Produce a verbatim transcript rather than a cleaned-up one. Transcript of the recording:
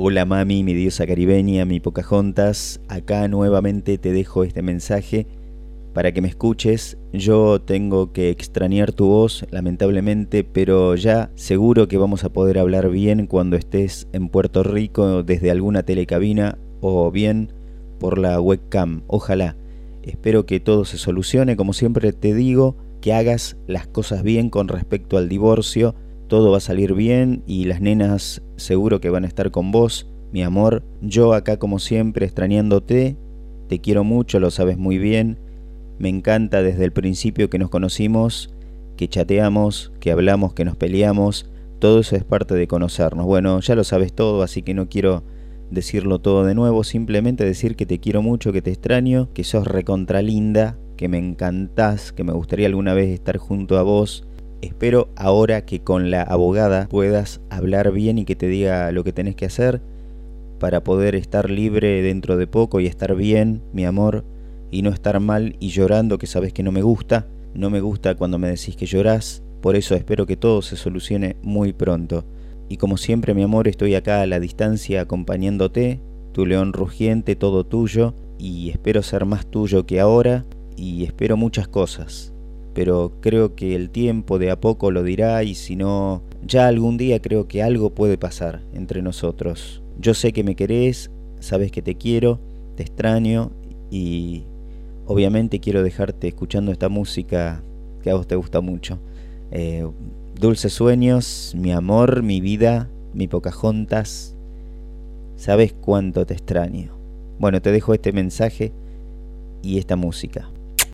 Hola mami, mi diosa caribeña, mi Pocahontas, acá nuevamente te dejo este mensaje para que me escuches. Yo tengo que extrañar tu voz, lamentablemente, pero ya seguro que vamos a poder hablar bien cuando estés en Puerto Rico desde alguna telecabina o bien por la webcam. Ojalá. Espero que todo se solucione. Como siempre te digo, que hagas las cosas bien con respecto al divorcio. Todo va a salir bien y las nenas seguro que van a estar con vos, mi amor. Yo acá como siempre extrañándote. Te quiero mucho, lo sabes muy bien. Me encanta desde el principio que nos conocimos, que chateamos, que hablamos, que nos peleamos. Todo eso es parte de conocernos. Bueno, ya lo sabes todo, así que no quiero decirlo todo de nuevo. Simplemente decir que te quiero mucho, que te extraño, que sos recontra linda, que me encantás, que me gustaría alguna vez estar junto a vos. Espero ahora que con la abogada puedas hablar bien y que te diga lo que tenés que hacer para poder estar libre dentro de poco y estar bien, mi amor, y no estar mal y llorando, que sabes que no me gusta. No me gusta cuando me decís que llorás. Por eso espero que todo se solucione muy pronto. Y como siempre, mi amor, estoy acá a la distancia acompañándote, tu león rugiente, todo tuyo, y espero ser más tuyo que ahora, y espero muchas cosas. Pero creo que el tiempo de a poco lo dirá, y si no, ya algún día creo que algo puede pasar entre nosotros. Yo sé que me querés, sabes que te quiero, te extraño, y obviamente quiero dejarte escuchando esta música que a vos te gusta mucho. Eh, Dulces sueños, mi amor, mi vida, mi Pocahontas, sabes cuánto te extraño. Bueno, te dejo este mensaje y esta música.